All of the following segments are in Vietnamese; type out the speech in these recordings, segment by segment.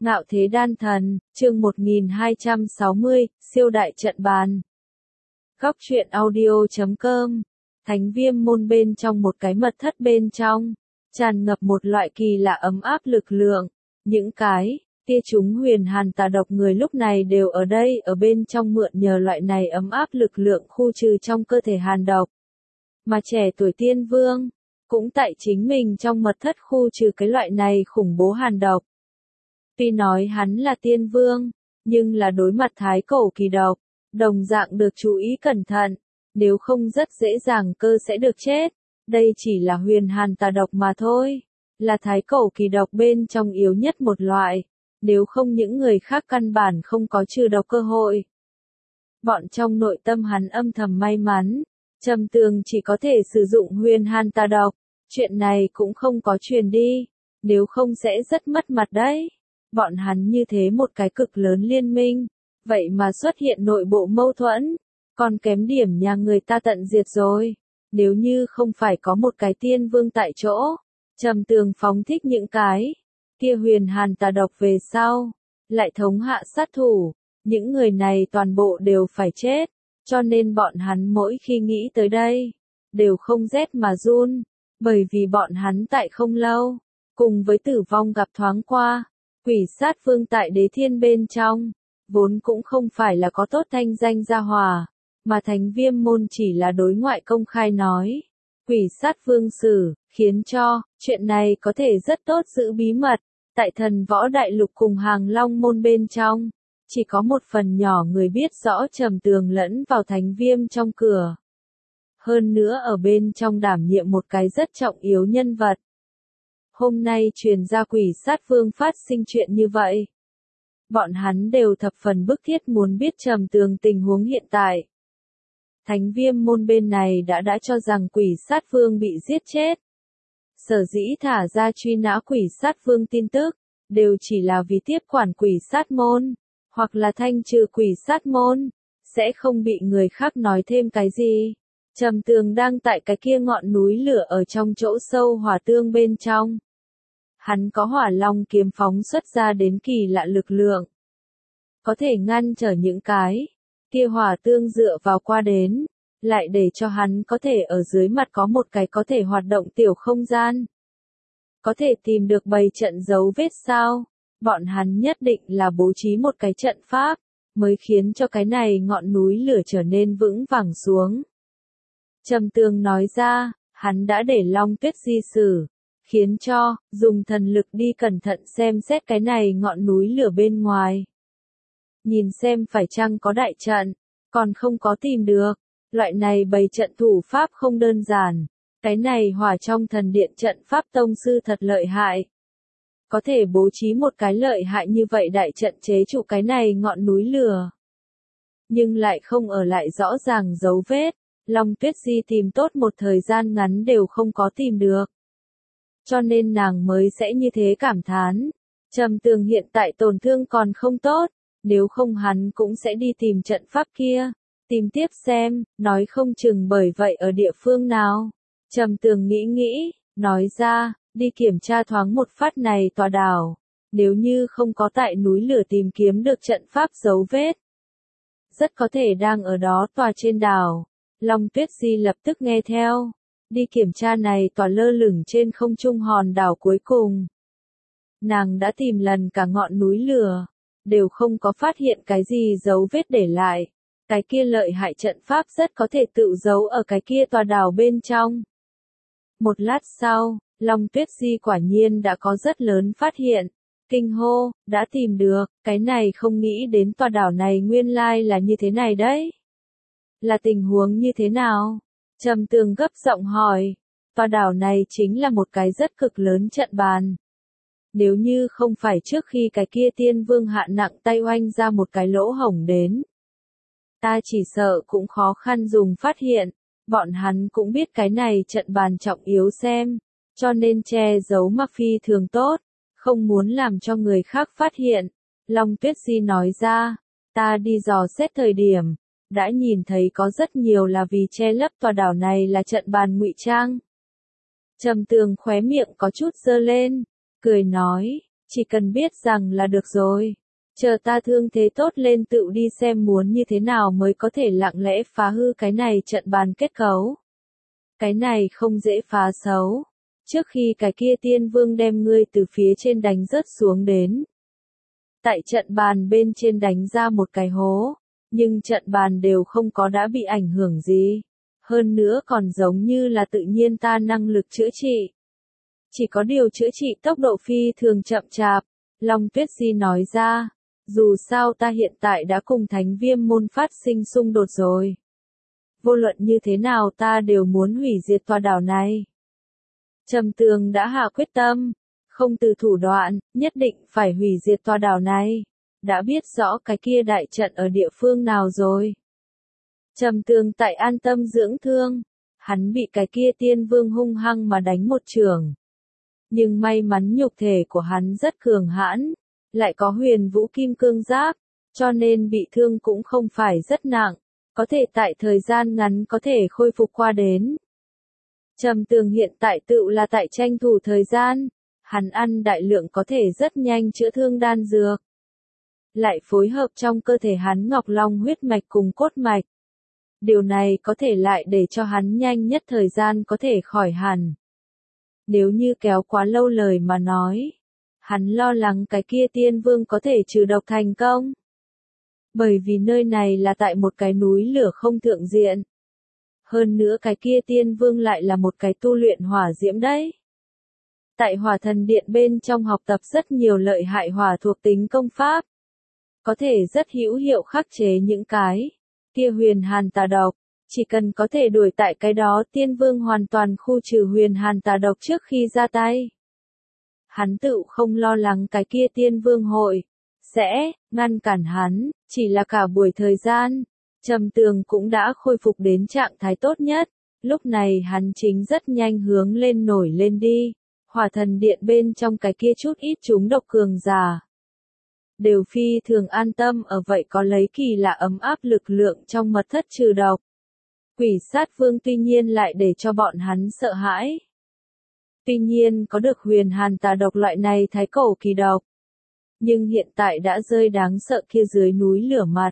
Ngạo thế đan thần, chương 1260, siêu đại trận bàn. Góc truyện audio.com. Thánh Viêm môn bên trong một cái mật thất bên trong, tràn ngập một loại kỳ lạ ấm áp lực lượng. Những cái tia chúng huyền hàn tà độc người lúc này đều ở đây ở bên trong mượn nhờ loại này ấm áp lực lượng khu trừ trong cơ thể hàn độc. Mà trẻ tuổi tiên vương, cũng tại chính mình trong mật thất khu trừ cái loại này khủng bố hàn độc. Tuy nói hắn là tiên vương, nhưng là đối mặt thái cổ kỳ độc, đồng dạng được chú ý cẩn thận, nếu không rất dễ dàng cơ sẽ được chết. Đây chỉ là huyền hàn tà độc mà thôi, là thái cổ kỳ độc bên trong yếu nhất một loại, nếu không những người khác căn bản không có trừ độc cơ hội. Bọn trong nội tâm hắn âm thầm may mắn, Trầm Tường chỉ có thể sử dụng huyền hàn tà độc, chuyện này cũng không có truyền đi, nếu không sẽ rất mất mặt đấy. Bọn hắn như thế một cái cực lớn liên minh, vậy mà xuất hiện nội bộ mâu thuẫn, còn kém điểm nhà người ta tận diệt rồi. Nếu như không phải có một cái tiên vương tại chỗ, Trầm Tường phóng thích những cái kia huyền hàn tà độc về sau, lại thống hạ sát thủ, những người này toàn bộ đều phải chết, cho nên bọn hắn mỗi khi nghĩ tới đây, đều không rét mà run, bởi vì bọn hắn tại không lâu, cùng với tử vong gặp thoáng qua. Quỷ sát vương tại đế thiên bên trong, vốn cũng không phải là có tốt thanh danh gia hòa, mà Thánh Viêm môn chỉ là đối ngoại công khai nói. Quỷ sát vương xử, khiến cho, chuyện này có thể rất tốt giữ bí mật, tại thần võ đại lục cùng Hàng Long môn bên trong, chỉ có một phần nhỏ người biết rõ Trầm Tường lẫn vào Thánh Viêm trong cửa. Hơn nữa ở bên trong đảm nhiệm một cái rất trọng yếu nhân vật. Hôm nay truyền ra quỷ sát vương phát sinh chuyện như vậy. Bọn hắn đều thập phần bức thiết muốn biết Trầm Tường tình huống hiện tại. Thánh Viêm môn bên này đã cho rằng quỷ sát vương bị giết chết. Sở dĩ thả ra truy nã quỷ sát vương tin tức, đều chỉ là vì tiếp quản quỷ sát môn, hoặc là thanh trừ quỷ sát môn, sẽ không bị người khác nói thêm cái gì. Trầm Tường đang tại cái kia ngọn núi lửa ở trong chỗ sâu hỏa tương bên trong. Hắn có hỏa long kiếm phóng xuất ra đến kỳ lạ lực lượng. Có thể ngăn trở những cái kia hỏa tương dựa vào qua đến, lại để cho hắn có thể ở dưới mặt có một cái có thể hoạt động tiểu không gian. Có thể tìm được bầy trận dấu vết sao? Bọn hắn nhất định là bố trí một cái trận pháp, mới khiến cho cái này ngọn núi lửa trở nên vững vàng xuống. Trầm Tường nói ra, hắn đã để Long Tuyết di xử, khiến cho, dùng thần lực đi cẩn thận xem xét cái này ngọn núi lửa bên ngoài. Nhìn xem phải chăng có đại trận, còn không có tìm được, loại này bày trận thủ pháp không đơn giản, cái này hỏa trong thần điện trận pháp tông sư thật lợi hại. Có thể bố trí một cái lợi hại như vậy đại trận chế trụ cái này ngọn núi lửa. Nhưng lại không ở lại rõ ràng dấu vết, Long Tuyết Di tìm tốt một thời gian ngắn đều không có tìm được. Cho nên nàng mới sẽ như thế cảm thán. Trầm Tường hiện tại tổn thương còn không tốt, nếu không hắn cũng sẽ đi tìm trận pháp kia, tìm tiếp xem, nói không chừng bởi vậy ở địa phương nào. Trầm Tường nghĩ, nói ra, đi kiểm tra thoáng một phát này tòa đảo, nếu như không có tại núi lửa tìm kiếm được trận pháp dấu vết. Rất có thể đang ở đó tòa trên đảo. Long Tuyết Di lập tức nghe theo, đi kiểm tra này tòa lơ lửng trên không trung hòn đảo cuối cùng. Nàng đã tìm lần cả ngọn núi lửa, đều không có phát hiện cái gì dấu vết để lại. Cái kia lợi hại trận pháp rất có thể tự giấu ở cái kia tòa đảo bên trong. Một lát sau, Long Tuyết Di quả nhiên đã có rất lớn phát hiện. Kinh hô, đã tìm được, cái này không nghĩ đến tòa đảo này nguyên lai là như thế này đấy. Là tình huống như thế nào? Trầm Tường gấp giọng hỏi. Tòa đảo này chính là một cái rất cực lớn trận bàn. Nếu như không phải trước khi cái kia tiên vương hạ nặng tay oanh ra một cái lỗ hổng đến, ta chỉ sợ cũng khó khăn dùng phát hiện. Bọn hắn cũng biết cái này trận bàn trọng yếu xem, cho nên che giấu mà phi thường tốt, không muốn làm cho người khác phát hiện. Long Tuyết Di nói ra, ta đi dò xét thời điểm, đã nhìn thấy có rất nhiều là vì che lấp tòa đảo này là trận bàn ngụy trang. Trầm Tường khóe miệng có chút giơ lên, cười nói, Chỉ cần biết rằng là được rồi. Chờ ta thương thế tốt lên tự đi xem muốn như thế nào mới có thể lặng lẽ phá hư cái này trận bàn kết cấu. Cái này không dễ phá xấu. Trước khi cái kia tiên vương đem ngươi từ phía trên đánh rớt xuống đến. Tại trận bàn bên trên đánh ra một cái hố. Nhưng trận bàn đều không có đã bị ảnh hưởng gì. Hơn nữa còn giống như là tự nhiên ta năng lực chữa trị. Chỉ có điều chữa trị tốc độ phi thường chậm chạp. Long Tuyết Di nói ra. Dù sao ta hiện tại đã cùng Thánh Viêm môn phát sinh xung đột rồi. Vô luận như thế nào ta đều muốn hủy diệt tòa đảo này. Trầm Tường đã hạ quyết tâm, không từ thủ đoạn, nhất định phải hủy diệt tòa đảo này. Đã biết rõ cái kia đại trận ở địa phương nào rồi. Trầm Tường tại an tâm dưỡng thương, hắn bị cái kia tiên vương hung hăng mà đánh một chưởng. Nhưng may mắn nhục thể của hắn rất cường hãn, lại có huyền vũ kim cương giáp, cho nên bị thương cũng không phải rất nặng, có thể tại thời gian ngắn có thể khôi phục qua đến. Trầm Tường hiện tại tự là tại tranh thủ thời gian, hắn ăn đại lượng có thể rất nhanh chữa thương đan dược. Lại phối hợp trong cơ thể hắn ngọc long huyết mạch cùng cốt mạch. Điều này có thể lại để cho hắn nhanh nhất thời gian có thể khỏi hẳn. Nếu như kéo quá lâu lời mà nói, hắn lo lắng cái kia tiên vương có thể trừ độc thành công. Bởi vì nơi này là tại một cái núi lửa không thượng diện. Hơn nữa cái kia tiên vương lại là một cái tu luyện hỏa diễm đấy. Tại hỏa thần điện bên trong học tập rất nhiều lợi hại hỏa thuộc tính công pháp. Có thể rất hữu hiệu khắc chế những cái kia huyền hàn tà độc. Chỉ cần có thể đuổi tại cái đó tiên vương hoàn toàn khu trừ huyền hàn tà độc trước khi ra tay. Hắn tự không lo lắng cái kia tiên vương hội sẽ ngăn cản hắn, chỉ là cả buổi thời gian. Trầm Tường cũng đã khôi phục đến trạng thái tốt nhất, lúc này hắn chính rất nhanh hướng lên nổi lên đi, hỏa thần điện bên trong cái kia chút ít chúng độc cường giả. Đều phi thường an tâm ở vậy có lấy kỳ lạ ấm áp lực lượng trong mật thất trừ độc. Quỷ sát vương tuy nhiên lại để cho bọn hắn sợ hãi. Tuy nhiên có được huyền hàn tà độc loại này thái cổ kỳ độc. Nhưng hiện tại đã rơi đáng sợ kia dưới núi lửa mặt.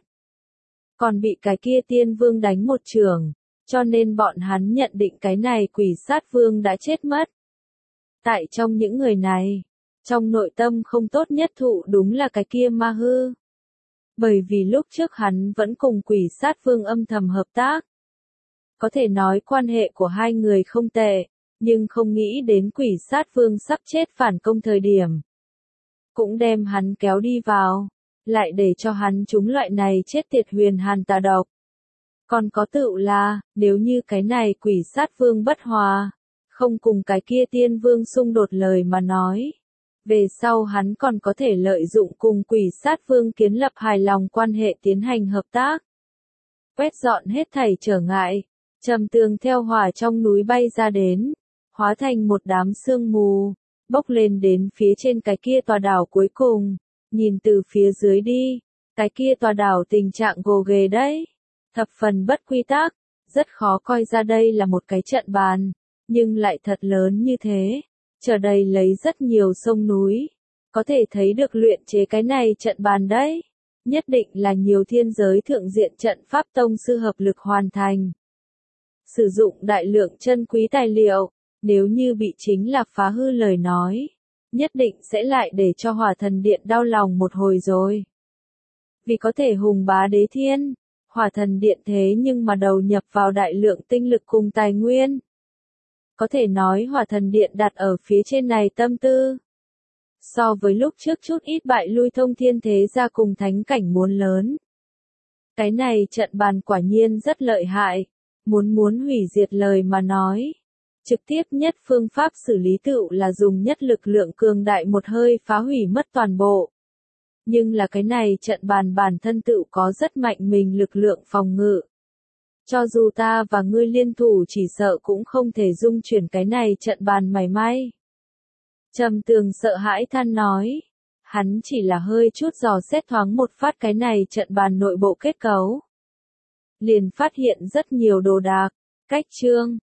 Còn bị cái kia tiên vương đánh một chưởng, cho nên bọn hắn nhận định cái này quỷ sát vương đã chết mất. Tại trong những người này, trong nội tâm không tốt nhất thụ đúng là cái kia ma hư. Bởi vì lúc trước hắn vẫn cùng quỷ sát vương âm thầm hợp tác. Có thể nói quan hệ của hai người không tệ, nhưng không nghĩ đến quỷ sát vương sắp chết phản công thời điểm. Cũng đem hắn kéo đi vào, lại để cho hắn trúng loại này chết tiệt huyền hàn tà độc. Còn có tự là, nếu như cái này quỷ sát vương bất hòa, không cùng cái kia tiên vương xung đột lời mà nói. Về sau hắn còn có thể lợi dụng cùng quỷ sát vương kiến lập hài lòng quan hệ tiến hành hợp tác. Quét dọn hết thảy trở ngại, Trầm Tường theo hỏa trong núi bay ra đến, hóa thành một đám sương mù, bốc lên đến phía trên cái kia tòa đảo cuối cùng, nhìn từ phía dưới đi, cái kia tòa đảo tình trạng gồ ghề đấy, thập phần bất quy tắc, rất khó coi ra đây là một cái trận bàn, nhưng lại thật lớn như thế, chở đầy lấy rất nhiều sông núi, có thể thấy được luyện chế cái này trận bàn đấy, nhất định là nhiều thiên giới thượng diện trận pháp tông sư hợp lực hoàn thành. Sử dụng đại lượng chân quý tài liệu, nếu như bị chính là phá hư lời nói, nhất định sẽ lại để cho hỏa thần điện đau lòng một hồi rồi. Vì có thể hùng bá đế thiên, hỏa thần điện thế nhưng mà đầu nhập vào đại lượng tinh lực cùng tài nguyên. Có thể nói hỏa thần điện đặt ở phía trên này tâm tư. So với lúc trước chút ít bại lui thông thiên thế gia cùng thánh cảnh muốn lớn. Cái này trận bàn quả nhiên rất lợi hại, muốn hủy diệt lời mà nói. Trực tiếp nhất phương pháp xử lý tựu là dùng nhất lực lượng cường đại một hơi phá hủy mất toàn bộ. Nhưng là cái này trận bàn bản thân tựu có rất mạnh mình lực lượng phòng ngự. Cho dù ta và ngươi liên thủ chỉ sợ cũng không thể dung chuyển cái này trận bàn mảy may. Trầm Tường sợ hãi than nói. Hắn chỉ là hơi chút dò xét thoáng một phát cái này trận bàn nội bộ kết cấu. Liền phát hiện rất nhiều đồ đạc, cách chương.